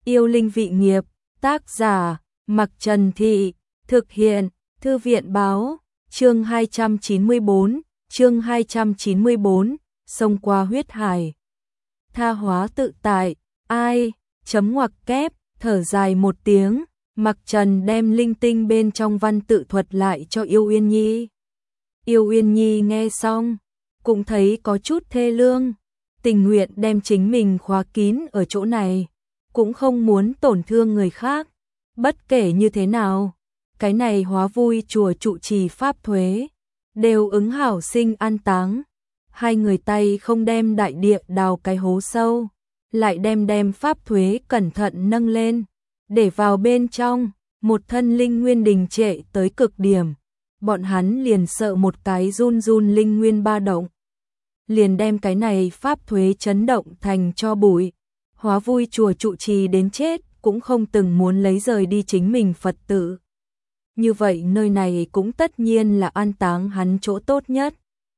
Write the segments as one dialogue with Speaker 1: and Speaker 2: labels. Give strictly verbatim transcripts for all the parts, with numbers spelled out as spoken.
Speaker 1: Yêu linh vị nghiệp, tác giả, Mặc Trần Thị, thực hiện, Thư viện Báo, chương hai trăm chín mươi bốn, chương hai trăm chín mươi bốn, sông qua huyết hải. Tha hóa tự tại, ai, chấm ngoặc kép, thở dài một tiếng, Mặc Trần đem linh tinh bên trong văn tự thuật lại cho Yêu Uyên Nhi. Yêu Uyên Nhi nghe xong, cũng thấy có chút thê lương, tình nguyện đem chính mình khóa kín ở chỗ này, cũng không muốn tổn thương người khác. Bất kể như thế nào, cái này hóa vui chùa trụ trì pháp thuế, đều ứng hảo sinh an táng. Hai người tay không đem đại địa đào cái hố sâu, lại đem đem pháp thuế cẩn thận nâng lên, để vào bên trong, một thân linh nguyên đình trệ tới cực điểm. Bọn hắn liền sợ một cái run run linh nguyên ba động, liền đem cái này pháp thuế chấn động thành cho bụi. Hóa vui chùa trụ trì đến chết cũng không từng muốn lấy rời đi chính mình Phật tử. Như vậy nơi này cũng tất nhiên là an táng hắn chỗ tốt nhất.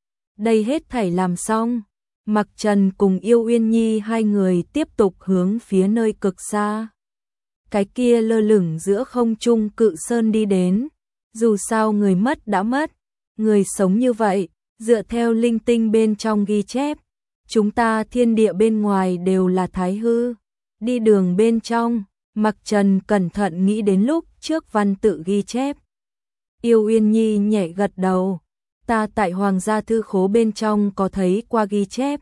Speaker 1: Đây hết thảy làm xong, Mặc Trần cùng Yêu Uyên Nhi hai người tiếp tục hướng phía nơi cực xa, cái kia lơ lửng giữa không trung cự sơn đi đến. Dù sao người mất đã mất, người sống như vậy, dựa theo linh tinh bên trong ghi chép, chúng ta thiên địa bên ngoài đều là thái hư. Đi đường bên trong, Mặc Trần cẩn thận nghĩ đến lúc trước văn tự ghi chép. Yêu Uyên Nhi nhẹ gật đầu, ta tại Hoàng gia thư khố bên trong có thấy qua ghi chép,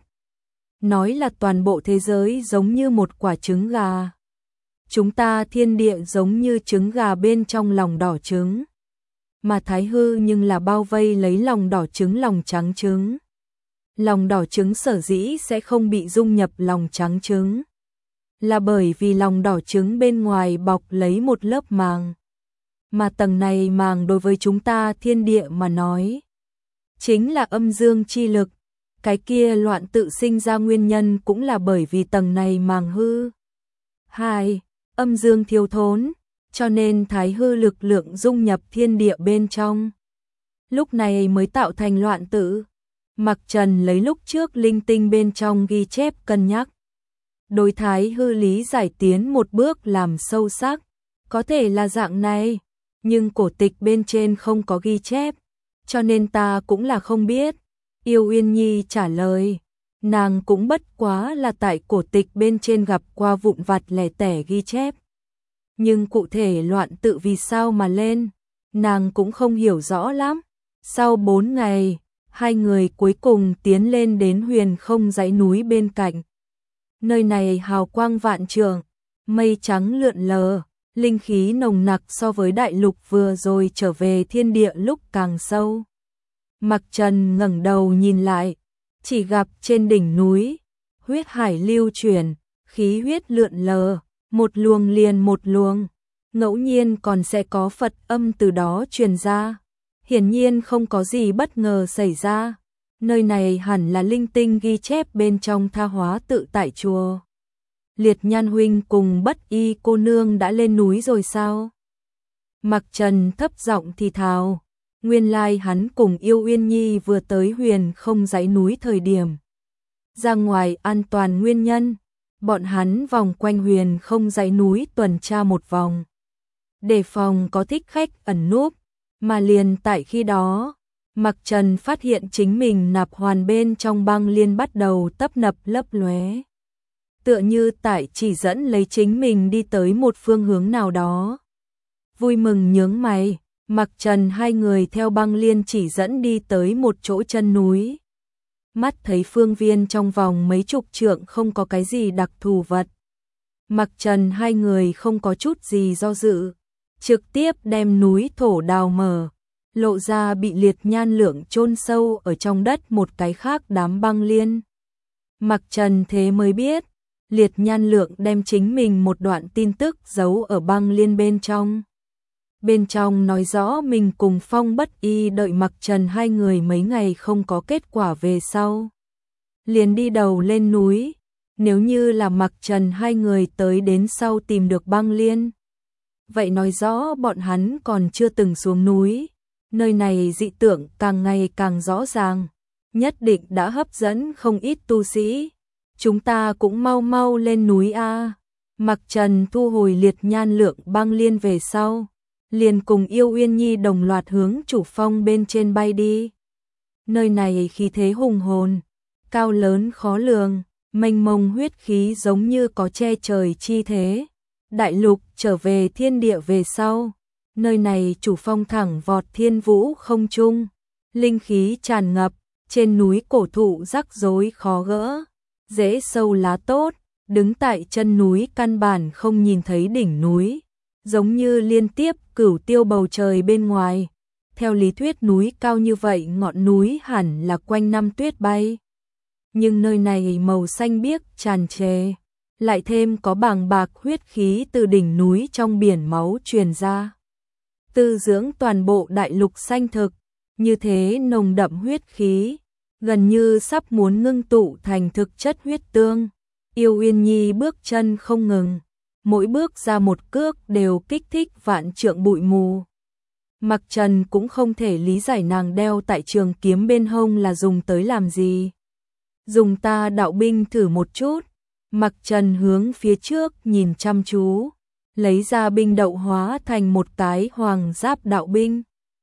Speaker 1: nói là toàn bộ thế giới giống như một quả trứng gà. Chúng ta thiên địa giống như trứng gà bên trong lòng đỏ trứng, mà thái hư nhưng là bao vây lấy lòng đỏ trứng lòng trắng trứng. Lòng đỏ trứng sở dĩ sẽ không bị dung nhập lòng trắng trứng, là bởi vì lòng đỏ trứng bên ngoài bọc lấy một lớp màng, mà tầng này màng đối với chúng ta thiên địa mà nói, chính là âm dương chi lực. Cái kia loạn tự sinh ra nguyên nhân cũng là bởi vì tầng này màng hư. Hai, âm dương thiếu thốn, cho nên thái hư lực lượng dung nhập thiên địa bên trong, lúc này mới tạo thành loạn tự. Mặc Trần lấy lúc trước linh tinh bên trong ghi chép cân nhắc, đối thái hư lý giải tiến một bước làm sâu sắc. Có thể là dạng này, nhưng cổ tịch bên trên không có ghi chép, cho nên ta cũng là không biết. Yêu Uyên Nhi trả lời, nàng cũng bất quá là tại cổ tịch bên trên gặp qua vụn vặt lẻ tẻ ghi chép, nhưng cụ thể loạn tự vì sao mà lên, nàng cũng không hiểu rõ lắm. Sau bốn ngày, hai người cuối cùng tiến lên đến huyền không dãy núi bên cạnh. Nơi này hào quang vạn trượng, mây trắng lượn lờ, linh khí nồng nặc so với đại lục vừa rồi trở về thiên địa lúc càng sâu. Mặc Trần ngẩng đầu nhìn lại, chỉ gặp trên đỉnh núi, huyết hải lưu chuyển, khí huyết lượn lờ, một luồng liền một luồng, ngẫu nhiên còn sẽ có Phật âm từ đó truyền ra. Hiển nhiên không có gì bất ngờ xảy ra. Nơi này hẳn là linh tinh ghi chép bên trong tha hóa tự tại chùa. Liệt Nhan huynh cùng Bất Y cô nương đã lên núi rồi sao? Mặc Trần thấp giọng thì thào, nguyên lai hắn cùng Yêu Uyên Nhi vừa tới huyền không dãy núi thời điểm. Ra ngoài an toàn nguyên nhân, bọn hắn vòng quanh huyền không dãy núi tuần tra một vòng, đề phòng có thích khách ẩn núp. Mà liền tại khi đó, Mặc Trần phát hiện chính mình nạp hoàn bên trong băng liên bắt đầu tấp nập lấp lóe, tựa như tại chỉ dẫn lấy chính mình đi tới một phương hướng nào đó. Vui mừng nhướng mày, Mặc Trần hai người theo băng liên chỉ dẫn đi tới một chỗ chân núi. Mắt thấy phương viên trong vòng mấy chục trượng không có cái gì đặc thù vật, Mặc Trần hai người không có chút gì do dự, trực tiếp đem núi thổ đào mở, lộ ra bị Liệt Nhan lượng chôn sâu ở trong đất một cái khác đám băng liên. Mặc Trần thế mới biết, Liệt Nhan lượng đem chính mình một đoạn tin tức giấu ở băng liên bên trong. Bên trong nói rõ mình cùng Phong Bất Y đợi Mặc Trần hai người mấy ngày không có kết quả về sau, liền đi đầu lên núi. Nếu như là Mặc Trần hai người tới đến sau tìm được băng liên, vậy nói rõ bọn hắn còn chưa từng xuống núi. Nơi này dị tượng càng ngày càng rõ ràng, nhất định đã hấp dẫn không ít tu sĩ. Chúng ta cũng mau mau lên núi a. Mặc Trần thu hồi liệt nhan lượng băng liên về sau, liền cùng Yêu Uyên Nhi đồng loạt hướng chủ phong bên trên bay đi. Nơi này khí thế hùng hồn, cao lớn khó lường, mênh mông huyết khí giống như có che trời chi thế. Đại lục trở về thiên địa về sau, nơi này chủ phong thẳng vọt thiên vũ không trung, linh khí tràn ngập, trên núi cổ thụ rắc rối khó gỡ, rễ sâu lá tốt, đứng tại chân núi căn bản không nhìn thấy đỉnh núi, giống như liên tiếp cửu tiêu bầu trời bên ngoài. Theo lý thuyết núi cao như vậy ngọn núi hẳn là quanh năm tuyết bay. Nhưng nơi này màu xanh biếc tràn trề, lại thêm có bàng bạc huyết khí từ đỉnh núi trong biển máu truyền ra. Tư dưỡng toàn bộ đại lục xanh thực, như thế nồng đậm huyết khí, gần như sắp muốn ngưng tụ thành thực chất huyết tương. Yêu Uyên Nhi bước chân không ngừng, mỗi bước ra một cước đều kích thích vạn trượng bụi mù. Mặc Trần cũng không thể lý giải nàng đeo tại trường kiếm bên hông là dùng tới làm gì. Dùng ta đạo binh thử một chút. Mặc Trần hướng phía trước nhìn chăm chú, lấy ra binh đậu hóa thành một cái hoàng giáp đạo binh.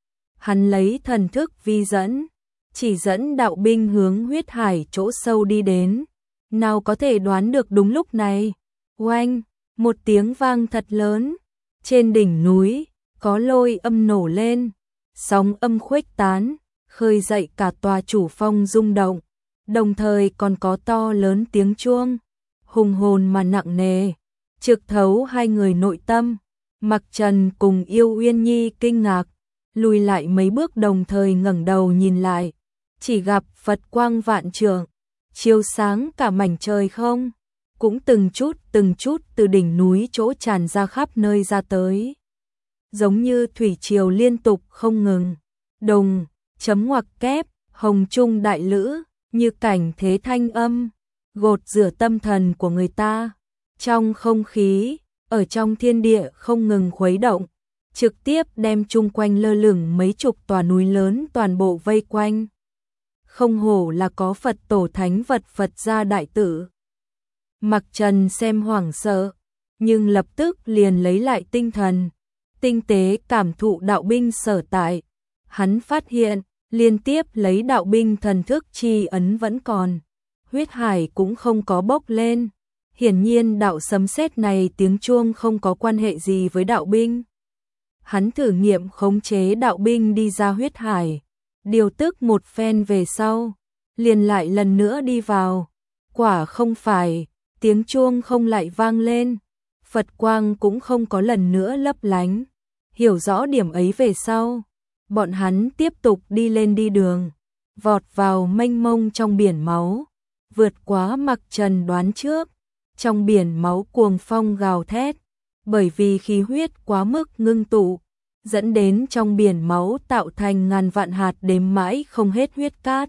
Speaker 1: Hắn lấy thần thức vi dẫn, chỉ dẫn đạo binh hướng huyết hải chỗ sâu đi đến. Nào có thể đoán được đúng lúc này, oanh, một tiếng vang thật lớn, trên đỉnh núi có lôi âm nổ lên, sóng âm khuếch tán, khơi dậy cả tòa chủ phong rung động, đồng thời còn có to lớn tiếng chuông, hùng hồn mà nặng nề, trực thấu hai người nội tâm. Mặc Trần cùng Yêu Uyên Nhi kinh ngạc, lùi lại mấy bước đồng thời ngẩng đầu nhìn lại, chỉ gặp Phật quang vạn trượng, chiếu sáng cả mảnh trời không, cũng từng chút từng chút từ đỉnh núi chỗ tràn ra khắp nơi ra tới. Giống như thủy triều liên tục không ngừng, đồng, chấm ngoặc kép, hồng trung đại lữ, như cảnh thế thanh âm, gột rửa tâm thần của người ta. Trong không khí, ở trong thiên địa không ngừng khuấy động, trực tiếp đem chung quanh lơ lửng mấy chục tòa núi lớn toàn bộ vây quanh. Không hổ là có Phật tổ thánh vật Phật gia đại tử. Mặc Trần xem hoảng sợ, nhưng lập tức liền lấy lại tinh thần, tinh tế cảm thụ đạo binh sở tại. Hắn phát hiện, liên tiếp lấy đạo binh thần thức chi ấn vẫn còn, huyết hải cũng không có bốc lên. Hiển nhiên đạo sấm sét này tiếng chuông không có quan hệ gì với đạo binh. Hắn thử nghiệm khống chế đạo binh đi ra huyết hải, điều tức một phen về sau, liền lại lần nữa đi vào. Quả không phải, tiếng chuông không lại vang lên, Phật quang cũng không có lần nữa lấp lánh. Hiểu rõ điểm ấy về sau, bọn hắn tiếp tục đi lên đi đường, vọt vào mênh mông trong biển máu, vượt quá Mặc Trần đoán trước. Trong biển máu cuồng phong gào thét, bởi vì khí huyết quá mức ngưng tụ, dẫn đến trong biển máu tạo thành ngàn vạn hạt đếm mãi không hết huyết cát.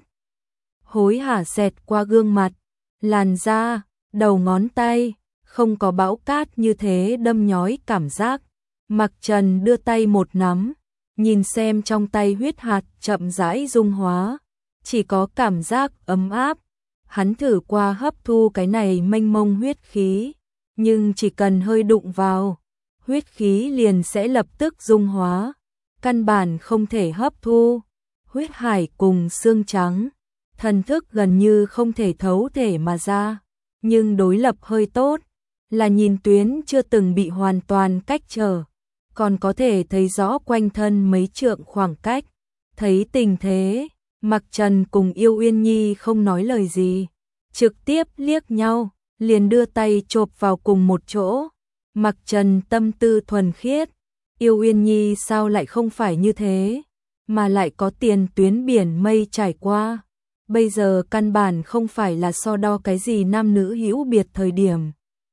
Speaker 1: Hối hả xẹt qua gương mặt, làn da, đầu ngón tay, không có bão cát như thế đâm nhói cảm giác. Mặc Trần đưa tay một nắm, nhìn xem trong tay huyết hạt chậm rãi dung hóa, chỉ có cảm giác ấm áp. Hắn thử qua hấp thu cái này mênh mông huyết khí, nhưng chỉ cần hơi đụng vào, huyết khí liền sẽ lập tức dung hóa, căn bản không thể hấp thu. Huyết hải cùng xương trắng, thần thức gần như không thể thấu thể mà ra, nhưng đối lập hơi tốt, là nhìn tuyến chưa từng bị hoàn toàn cách trở, còn có thể thấy rõ quanh thân mấy trượng khoảng cách. Thấy tình thế, Mặc Trần cùng Yêu Uyên Nhi không nói lời gì, trực tiếp liếc nhau, liền đưa tay chộp vào cùng một chỗ. Mặc Trần tâm tư thuần khiết, Yêu Uyên Nhi sao lại không phải như thế, mà lại có tiền tuyến biển mây trải qua. Bây giờ căn bản không phải là so đo cái gì nam nữ hữu biệt thời điểm.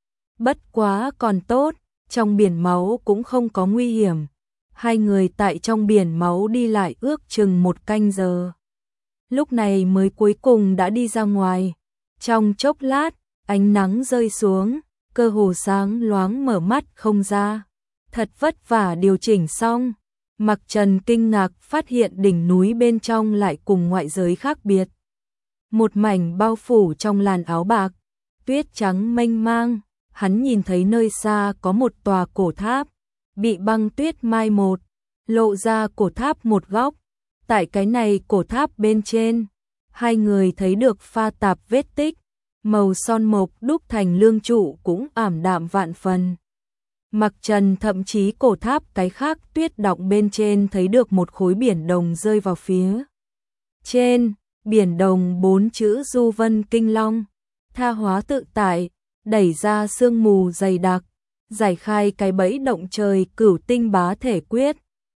Speaker 1: Bất quá còn tốt, trong biển máu cũng không có nguy hiểm. Hai người tại trong biển máu đi lại ước chừng một canh giờ. Lúc này mới cuối cùng đã đi ra ngoài. Trong chốc lát, ánh nắng rơi xuống, cơ hồ sáng loáng mở mắt không ra. Thật vất vả điều chỉnh xong, Mặc Trần kinh ngạc phát hiện đỉnh núi bên trong lại cùng ngoại giới khác biệt. Một mảnh bao phủ trong làn áo bạc, tuyết trắng mênh mang, hắn nhìn thấy nơi xa có một tòa cổ tháp, bị băng tuyết mai một, lộ ra cổ tháp một góc. Tại cái này cổ tháp bên trên, hai người thấy được pha tạp vết tích, màu son mộc đúc thành lương trụ cũng ảm đạm vạn phần. Mặc trần thậm chí cổ tháp cái khác tuyết đọng bên trên thấy được một khối biển đồng rơi vào phía trên, biển đồng bốn chữ du vân kinh long, tha hóa tự tại, đẩy ra sương mù dày đặc, giải khai cái bẫy động trời cửu tinh bá thể quyết.